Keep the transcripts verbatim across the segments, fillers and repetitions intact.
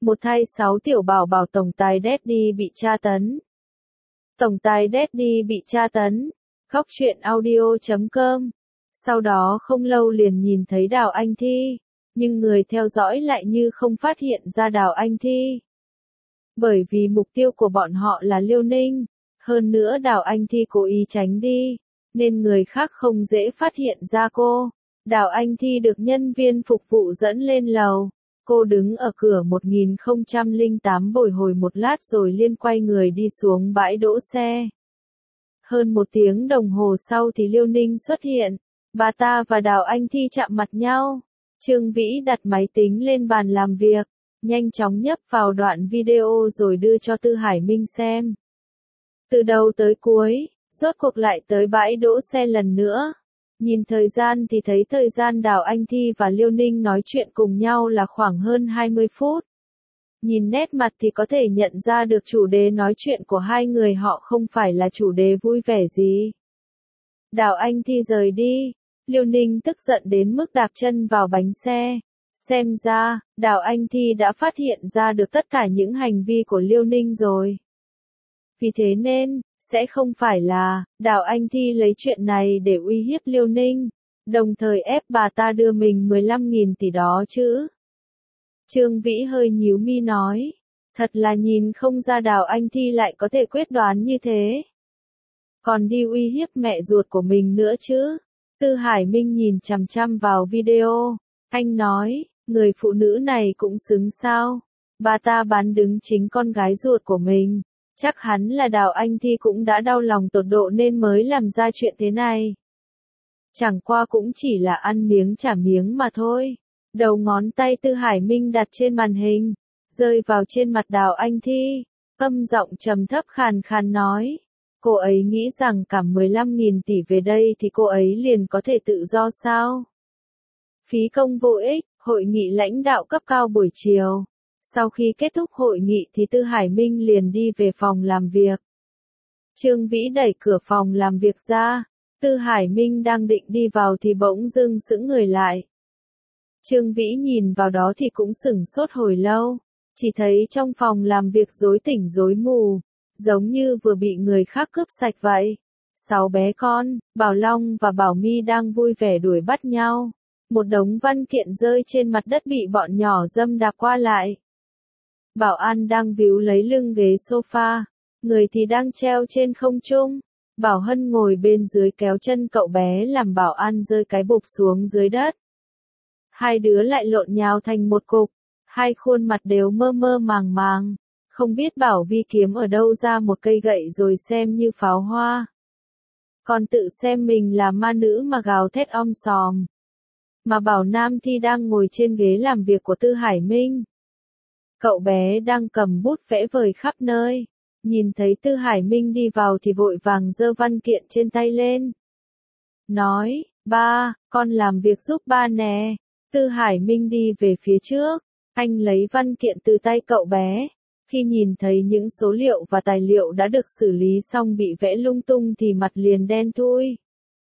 Một thay sáu tiểu bảo bảo tổng tài Daddy bị tra tấn. Tổng tài Daddy bị tra tấn. Khóc chuyện audio chấm com. Sau đó không lâu liền nhìn thấy Đào Anh Thi, nhưng người theo dõi lại như không phát hiện ra Đào Anh Thi. Bởi vì mục tiêu của bọn họ là Liêu Ninh, hơn nữa Đào Anh Thi cố ý tránh đi, nên người khác không dễ phát hiện ra cô. Đào Anh Thi được nhân viên phục vụ dẫn lên lầu. Cô đứng ở cửa một nghìn không trăm lẻ tám bồi hồi một lát rồi liên quay người đi xuống bãi đỗ xe. Hơn một tiếng đồng hồ sau thì Liêu Ninh xuất hiện. Bà ta và Đào Anh Thi chạm mặt nhau. Trương Vĩ đặt máy tính lên bàn làm việc, nhanh chóng nhấp vào đoạn video rồi đưa cho Tư Hải Minh xem. Từ đầu tới cuối, rốt cuộc lại tới bãi đỗ xe lần nữa. Nhìn thời gian thì thấy thời gian Đào Anh Thi và Liêu Ninh nói chuyện cùng nhau là khoảng hơn hai mươi phút. Nhìn nét mặt thì có thể nhận ra được chủ đề nói chuyện của hai người họ không phải là chủ đề vui vẻ gì. Đào Anh Thi rời đi, Liêu Ninh tức giận đến mức đạp chân vào bánh xe. Xem ra, Đào Anh Thi đã phát hiện ra được tất cả những hành vi của Liêu Ninh rồi. Vì thế nên, sẽ không phải là, Đào Anh Thi lấy chuyện này để uy hiếp Liêu Ninh, đồng thời ép bà ta đưa mình mười lăm nghìn tỷ đó chứ. Trương Vĩ hơi nhíu mi nói, thật là nhìn không ra Đào Anh Thi lại có thể quyết đoán như thế. Còn đi uy hiếp mẹ ruột của mình nữa chứ. Tư Hải Minh nhìn chằm chằm vào video, anh nói, người phụ nữ này cũng xứng sao. Bà ta bán đứng chính con gái ruột của mình. Chắc hắn là Đào Anh Thi cũng đã đau lòng tột độ nên mới làm ra chuyện thế này. Chẳng qua cũng chỉ là ăn miếng trả miếng mà thôi. Đầu ngón tay Tư Hải Minh đặt trên màn hình, rơi vào trên mặt Đào Anh Thi, âm giọng trầm thấp khàn khàn nói. Cô ấy nghĩ rằng cả mười lăm nghìn tỷ về đây thì cô ấy liền có thể tự do sao? Phí công vô ích, hội nghị lãnh đạo cấp cao buổi chiều. Sau khi kết thúc hội nghị thì Tư Hải Minh liền đi về phòng làm việc. Trương Vĩ đẩy cửa phòng làm việc ra. Tư Hải Minh đang định đi vào thì bỗng dưng sững người lại. Trương Vĩ nhìn vào đó thì cũng sửng sốt hồi lâu. Chỉ thấy trong phòng làm việc rối tỉnh rối mù, giống như vừa bị người khác cướp sạch vậy. Sáu bé con, Bảo Long và Bảo My đang vui vẻ đuổi bắt nhau. Một đống văn kiện rơi trên mặt đất bị bọn nhỏ dâm đạp qua lại. Bảo An đang víu lấy lưng ghế sofa, người thì đang treo trên không trung. Bảo Hân ngồi bên dưới kéo chân cậu bé làm Bảo An rơi cái bụp xuống dưới đất. Hai đứa lại lộn nhào thành một cục, hai khuôn mặt đều mơ mơ màng màng, không biết Bảo Vi kiếm ở đâu ra một cây gậy rồi xem như pháo hoa. Còn tự xem mình là ma nữ mà gào thét om sòm. Mà Bảo Nam thì đang ngồi trên ghế làm việc của Tư Hải Minh. Cậu bé đang cầm bút vẽ vời khắp nơi, nhìn thấy Tư Hải Minh đi vào thì vội vàng giơ văn kiện trên tay lên. Nói, ba, con làm việc giúp ba nè. Tư Hải Minh đi về phía trước, anh lấy văn kiện từ tay cậu bé. Khi nhìn thấy những số liệu và tài liệu đã được xử lý xong bị vẽ lung tung thì mặt liền đen thui.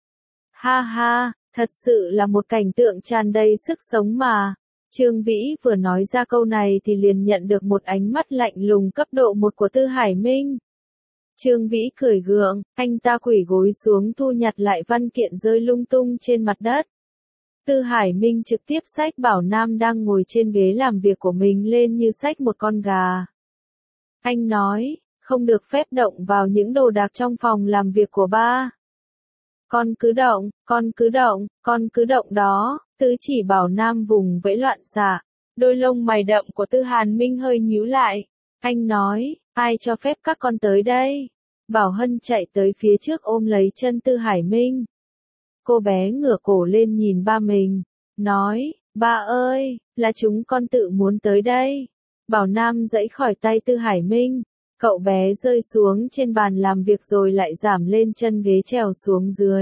Ha ha, thật sự là một cảnh tượng tràn đầy sức sống mà. Trương Vĩ vừa nói ra câu này thì liền nhận được một ánh mắt lạnh lùng cấp độ một của Tư Hải Minh. Trương Vĩ cười gượng, anh ta quỳ gối xuống thu nhặt lại văn kiện rơi lung tung trên mặt đất. Tư Hải Minh trực tiếp xách Bảo Nam đang ngồi trên ghế làm việc của mình lên như xách một con gà. Anh nói, không được phép động vào những đồ đạc trong phòng làm việc của ba. Con cứ động, con cứ động, con cứ động đó. Tứ chỉ Bảo Nam vùng vẫy loạn xạ. Đôi lông mày đậm của Tư Hàn Minh hơi nhíu lại. Anh nói, ai cho phép các con tới đây? Bảo Hân chạy tới phía trước ôm lấy chân Tư Hải Minh. Cô bé ngửa cổ lên nhìn ba mình, nói, ba ơi, là chúng con tự muốn tới đây. Bảo Nam giãy khỏi tay Tư Hải Minh. Cậu bé rơi xuống trên bàn làm việc rồi lại giảm lên chân ghế trèo xuống dưới.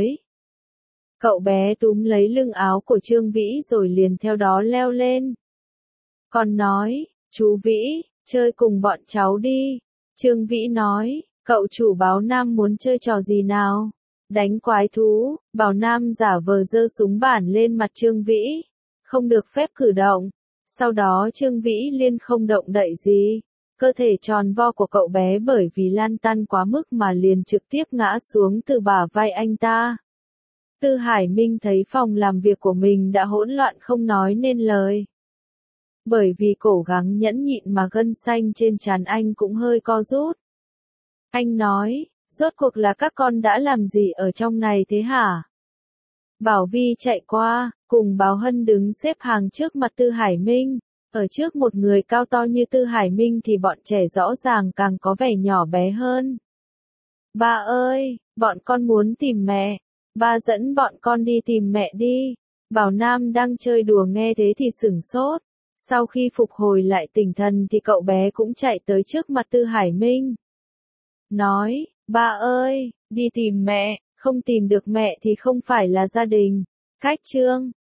Cậu bé túm lấy lưng áo của Trương Vĩ rồi liền theo đó leo lên. Còn nói, chú Vĩ, chơi cùng bọn cháu đi. Trương Vĩ nói, cậu chủ Báo Nam muốn chơi trò gì nào? Đánh quái thú. Bảo Nam giả vờ giơ súng bản lên mặt Trương Vĩ. Không được phép cử động. Sau đó Trương Vĩ Liên không động đậy gì. Cơ thể tròn vo của cậu bé bởi vì lan tăn quá mức mà liền trực tiếp ngã xuống từ bả vai anh ta. Tư Hải Minh thấy phòng làm việc của mình đã hỗn loạn không nói nên lời. Bởi vì cố gắng nhẫn nhịn mà gân xanh trên trán anh cũng hơi co rút. Anh nói, rốt cuộc là các con đã làm gì ở trong này thế hả? Bảo Vi chạy qua, cùng Báo Hân đứng xếp hàng trước mặt Tư Hải Minh. Ở trước một người cao to như Tư Hải Minh thì bọn trẻ rõ ràng càng có vẻ nhỏ bé hơn. Ba ơi, bọn con muốn tìm mẹ. Ba dẫn bọn con đi tìm mẹ đi. Bảo Nam đang chơi đùa nghe thế thì sửng sốt. Sau khi phục hồi lại tinh thần thì cậu bé cũng chạy tới trước mặt Tư Hải Minh. Nói, ba ơi, đi tìm mẹ, không tìm được mẹ thì không phải là gia đình. Khách Trương,